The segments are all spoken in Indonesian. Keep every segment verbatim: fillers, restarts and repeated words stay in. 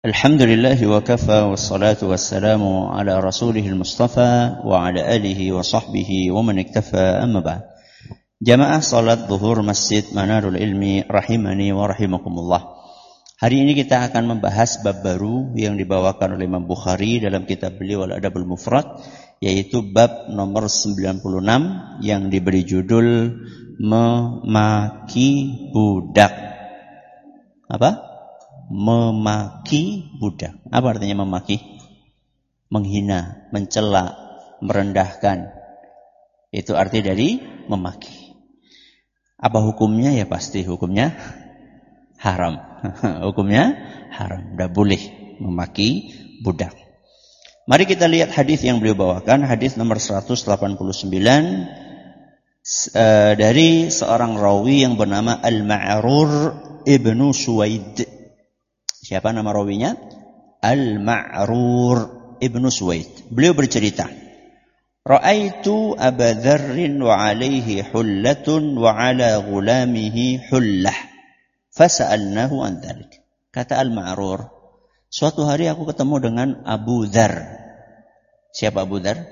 Alhamdulillahi wa kafa wassalatu wassalamu ala rasulihil mustafa wa ala alihi wa sahbihi wa man iktafa amma ba'd. Jamaah salat zuhur Masjid Manarul Ilmi rahimani wa rahimakumullah. Hari ini kita akan membahas bab baru yang dibawakan oleh Imam Bukhari dalam kitab beliau Al-Adabul Mufrad, yaitu bab nomor sembilan puluh enam yang diberi judul memaki budak. Apa? Memaki budak. Apa artinya memaki? Menghina, mencela, merendahkan. Itu arti dari memaki. Apa hukumnya? Ya pasti hukumnya haram. Hukumnya haram. Tidak boleh memaki budak. Mari kita lihat hadis yang beliau bawakan. Hadis nomor seratus delapan puluh sembilan uh, dari seorang rawi yang bernama Al-Ma'rur Ibnu Suwaid. Siapa nama rawinya? Al-Ma'rur Ibnu Suwaid. Beliau bercerita, Ra'aitu Aba Dzarrin wa alaihi hullatun wa ala ghulamihi hullah. Fasa'alnahu an dzalik. Kata Al-Ma'rur, suatu hari aku ketemu dengan Abu Dzar. Siapa Abu Dzar?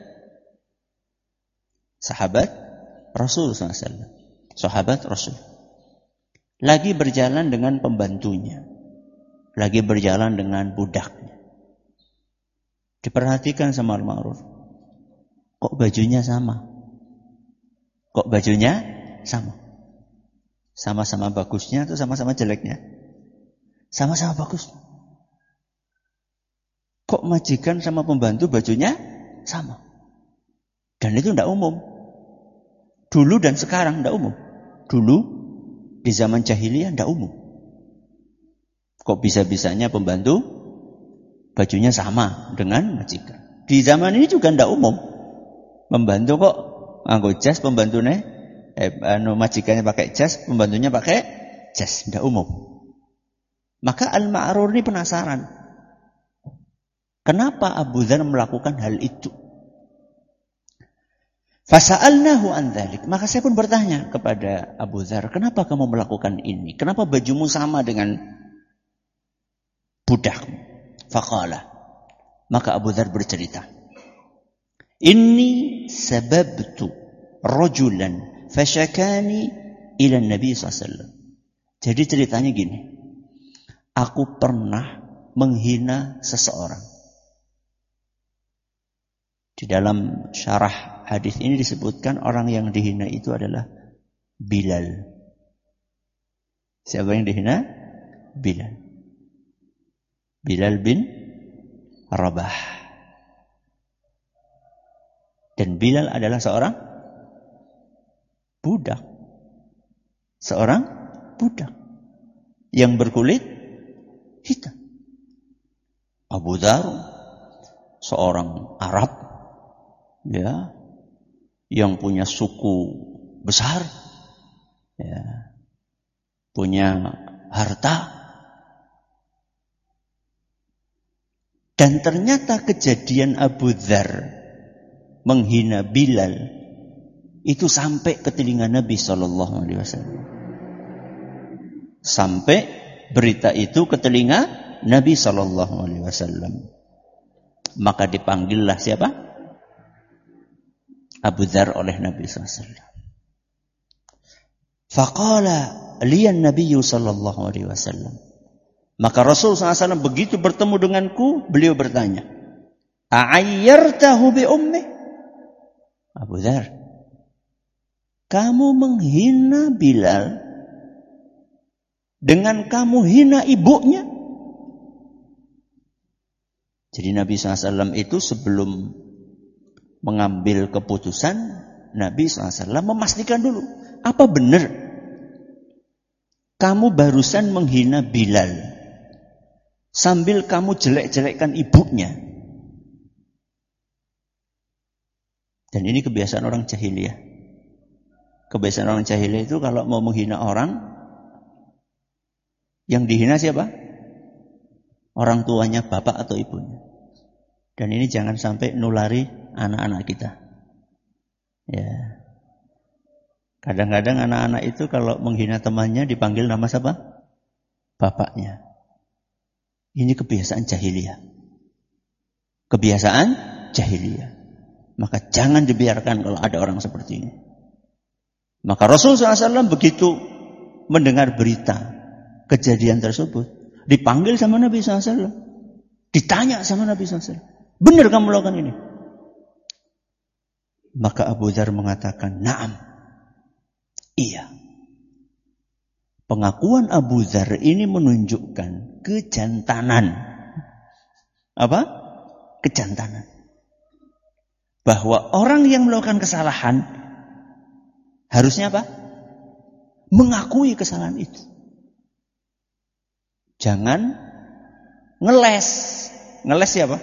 Sahabat Rasul sallallahu alaihi wasallam. Sahabat Rasul. Lagi berjalan dengan pembantunya. Lagi berjalan dengan budaknya. Diperhatikan sama Al-Ma'rur. Kok bajunya sama? Kok bajunya sama? Sama-sama bagusnya atau sama-sama jeleknya? Sama-sama bagus. Kok majikan sama pembantu bajunya sama? Dan itu tidak umum. Dulu dan sekarang tidak umum. Dulu di zaman jahiliyah tidak umum. Kok bisa-bisanya pembantu bajunya sama dengan majikan? Di zaman ini juga tidak umum. Pembantu kok nganggo jas, pembantunya eh, anu majikannya pakai jas, pembantunya pakai jas, tidak umum. Maka Al-Ma'rur ini penasaran. Kenapa Abu Dzar melakukan hal itu? Fasa'alnahu an dzalik. Maka saya pun bertanya kepada Abu Dzar, kenapa kamu melakukan ini? Kenapa bajumu sama dengan budak? Faqala. Maka Abu Dzar bercerita, Inni sababtu rajulan fashakani ila Nabi sallallahu alaihi wasallam. Jadi ceritanya gini. Aku pernah menghina seseorang. Di dalam syarah hadis ini disebutkan orang yang dihina itu adalah Bilal. Siapa yang dihina? Bilal. Bilal bin Rabah. Dan Bilal adalah seorang budak. Seorang budak yang berkulit hitam. Abu Dzar seorang Arab, ya, yang punya suku besar, ya, punya harta. Dan ternyata kejadian Abu Dzar menghina Bilal itu sampai ke telinga Nabi sallallahu alaihi wasallam. Sampai berita itu ke telinga Nabi sallallahu alaihi wasallam. Maka dipanggillah siapa? Abu Dzar oleh Nabi sallallahu alaihi wasallam. Faqala liyan Nabi sallallahu alaihi wasallam. Maka Rasul sallallahu alaihi wasallam begitu bertemu denganku, beliau bertanya, A'ayyartahu bi ummi? Abu Dzar, kamu menghina Bilal dengan kamu hina ibunya? Jadi Nabi sallallahu alaihi wasallam itu sebelum mengambil keputusan, Nabi sallallahu alaihi wasallam memastikan dulu, apa benar kamu barusan menghina Bilal sambil kamu jelek-jelekkan ibunya? Dan ini kebiasaan orang jahiliyah. Kebiasaan orang jahiliyah itu kalau mau menghina orang, yang dihina siapa? Orang tuanya, bapak atau ibunya. Dan ini jangan sampai nulari anak-anak kita. Ya. Kadang-kadang anak-anak itu kalau menghina temannya dipanggil nama siapa? Bapaknya. Ini kebiasaan jahiliyah. Kebiasaan jahiliyah. Maka jangan dibiarkan kalau ada orang seperti ini. Maka Rasulullah shallallahu alaihi wasallam begitu mendengar berita kejadian tersebut, dipanggil sama Nabi shallallahu alaihi wasallam. Ditanya sama Nabi shallallahu alaihi wasallam. Benar kamu melakukan ini? Maka Abu Dzar mengatakan, "Na'am." Iya. Pengakuan Abu Dzar ini menunjukkan kejantanan. Apa? Kejantanan. Bahwa orang yang melakukan kesalahan harusnya apa? Mengakui kesalahan itu. Jangan ngeles. Ngeles siapa?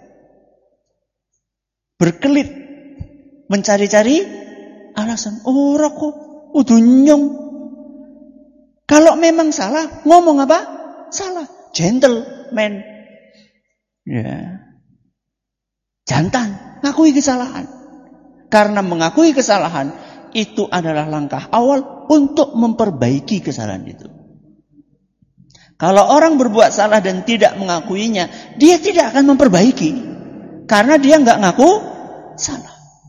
Berkelit. Mencari-cari alasan. Oh, kok udah nyong. Kalau memang salah, ngomong apa? Salah. Gentleman. Ya. Jantan. Ngakui kesalahan. Karena mengakui kesalahan, itu adalah langkah awal untuk memperbaiki kesalahan itu. Kalau orang berbuat salah dan tidak mengakuinya, dia tidak akan memperbaiki. Karena dia nggak ngaku salah.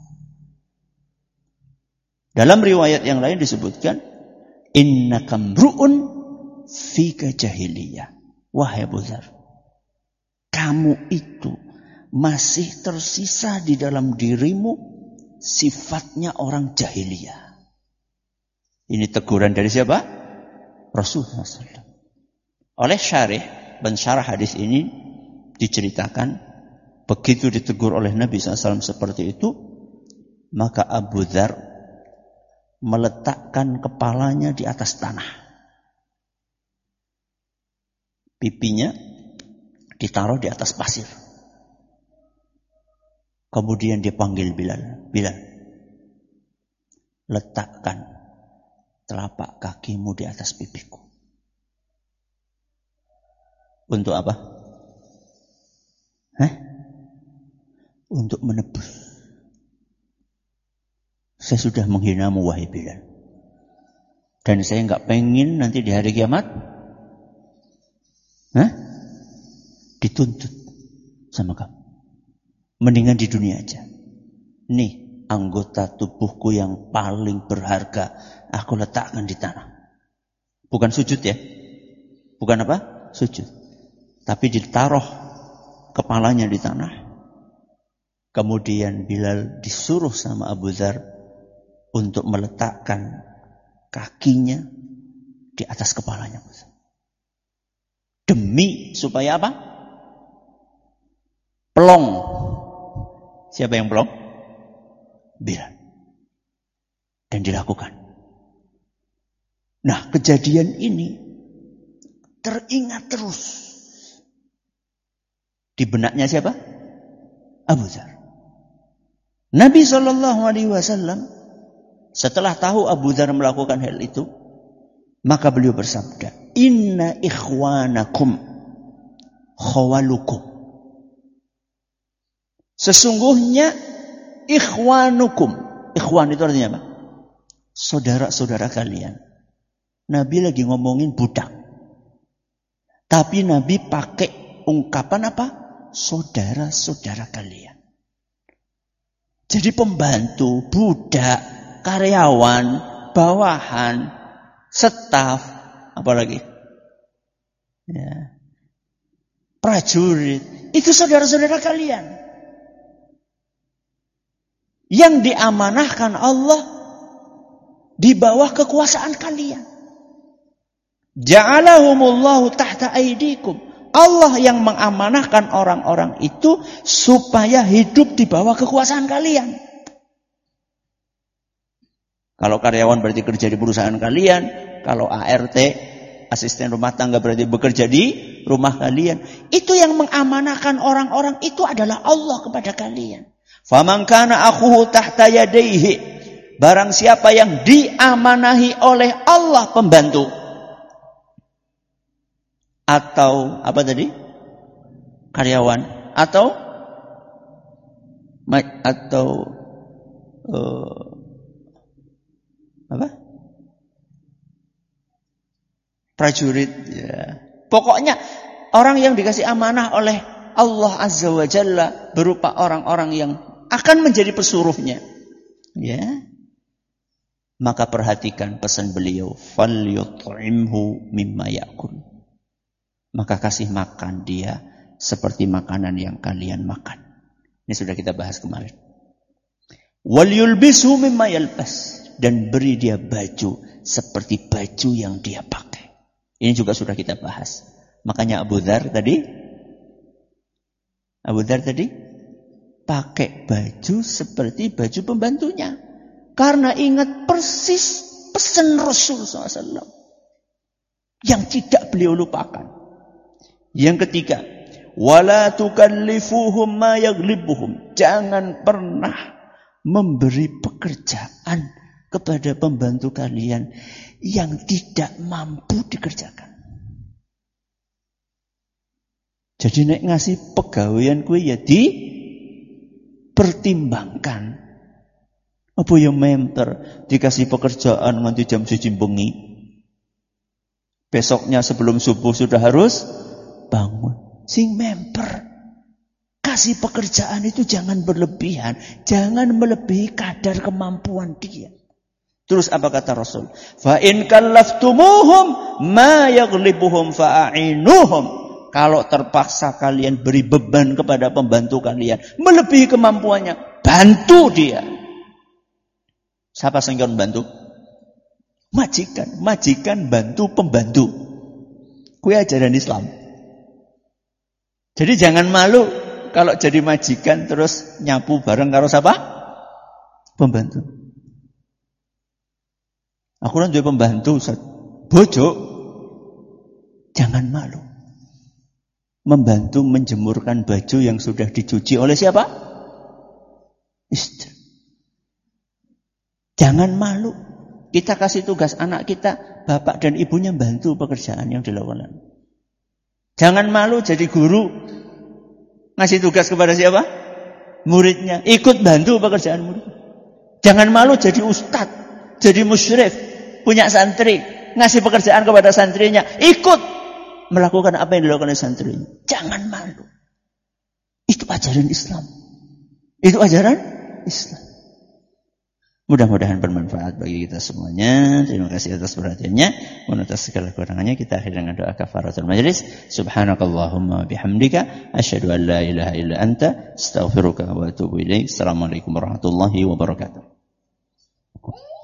Dalam riwayat yang lain disebutkan, innaka mru'un fika jahiliyah. Wahai Abu Dzar, kamu itu masih tersisa di dalam dirimu sifatnya orang jahiliyah. Ini teguran dari siapa? Rasulullah shallallahu alaihi wasallam. Oleh syarih, pensyarah hadis ini diceritakan, begitu ditegur oleh Nabi shallallahu alaihi wasallam seperti itu, maka Abu Dzar meletakkan kepalanya di atas tanah. Pipinya ditaruh di atas pasir. Kemudian dia panggil Bilal. Bilal, letakkan telapak kakimu di atas pipiku. Untuk apa? Hah? Untuk menebus. Saya sudah menghinamu wahai Bilal. Dan saya enggak pengen nanti di hari kiamat Hah? dituntut sama kamu. Mendingan di dunia aja. Nih anggota tubuhku yang paling berharga, aku letakkan di tanah. Bukan sujud ya. Bukan apa? Sujud. Tapi ditaruh kepalanya di tanah. Kemudian Bilal disuruh sama Abu Dzar untuk meletakkan kakinya di atas kepalanya. Demi supaya apa? Pelong. Siapa yang pelong? Bilal. Dan dilakukan. Nah, kejadian ini teringat terus di benaknya siapa? Abu Dzar. Nabi shallallahu alaihi wasallam setelah tahu Abu Dzar melakukan hal itu, maka beliau bersabda, "Inna ikhwanakum khawalukum." Sesungguhnya ikhwanukum. Ikhwan itu artinya apa? Saudara-saudara kalian. Nabi lagi ngomongin budak. Tapi Nabi pakai ungkapan apa? Saudara-saudara kalian. Jadi pembantu, budak, karyawan, bawahan, staf, apalagi ya, prajurit, itu saudara-saudara kalian yang diamanahkan Allah di bawah kekuasaan kalian. Ja'alahumullahu tahta aidikum. Allah yang mengamanahkan orang-orang itu supaya hidup di bawah kekuasaan kalian. Kalau karyawan berarti kerja di perusahaan kalian. Kalau A R T, asisten rumah tangga, berarti bekerja di rumah kalian. Itu yang mengamanahkan orang-orang itu adalah Allah kepada kalian. Faman kana akhuhu tahta yadayhi. Barang siapa yang diamanahi oleh Allah pembantu. Atau apa tadi? Karyawan. Atau atau uh, apa? Prajurit. Ya. Pokoknya orang yang dikasih amanah oleh Allah Azza wa Jalla berupa orang-orang yang akan menjadi pesuruhnya. Ya. Maka perhatikan pesan beliau, falyut'imhu mimma ya'kul. Maka kasih makan dia seperti makanan yang kalian makan. Ini sudah kita bahas kemarin. Wal yulbisu mimma yalbas, dan beri dia baju seperti baju yang dia pakai. Ini juga sudah kita bahas. Makanya Abu Dzar tadi Abu Dzar tadi pakai baju seperti baju pembantunya. Karena ingat persis pesan Rasul shallallahu alaihi wasallam yang tidak beliau lupakan. Yang ketiga, wala tukallifuhum ma yaghlibuhum. Jangan pernah memberi pekerjaan kepada pembantu kalian yang tidak mampu dikerjakan. Jadi nek ngasih pegawaian kuwi ya dipertimbangkan. Apa yang memper dikasih pekerjaan nganti jam siji bengi. Besoknya sebelum subuh sudah harus bangun. Sing memper kasih pekerjaan itu jangan berlebihan, jangan melebihi kadar kemampuan dia. Terus apa kata Rasul? Fa in kallaftumuhum ma yaghlibuhum fa'ainuhum. Kalau terpaksa kalian beri beban kepada pembantu kalian melebihi kemampuannya, bantu dia. Siapa sing kon bantu? Majikan, majikan bantu pembantu. Kuwi ajaran Islam. Jadi jangan malu kalau jadi majikan terus nyapu bareng karo siapa? Pembantu. Aku kan jadi pembantu, Ustaz. Bojo. Jangan malu. Membantu menjemurkan baju yang sudah dicuci oleh siapa? Istri. Jangan malu. Kita kasih tugas anak kita, bapak dan ibunya bantu pekerjaan yang dilakukan. Jangan malu jadi guru. Ngasih tugas kepada siapa? Muridnya. Ikut bantu pekerjaan murid. Jangan malu jadi ustadz, jadi musyrif, punya santri, ngasih pekerjaan kepada santrinya. Ikut melakukan apa yang dilakukan oleh santrinya. Jangan malu. Itu ajaran Islam. Itu ajaran Islam. Mudah-mudahan bermanfaat bagi kita semuanya. Terima kasih atas perhatiannya. Mohon atas segala kekurangannya kita akhiri dengan doa kafaratul majlis. Subhanakallahumma bihamdika asyhadu an la ilaha illa anta astaghfiruka wa atubu ilaik. Assalamualaikum warahmatullahi wabarakatuh.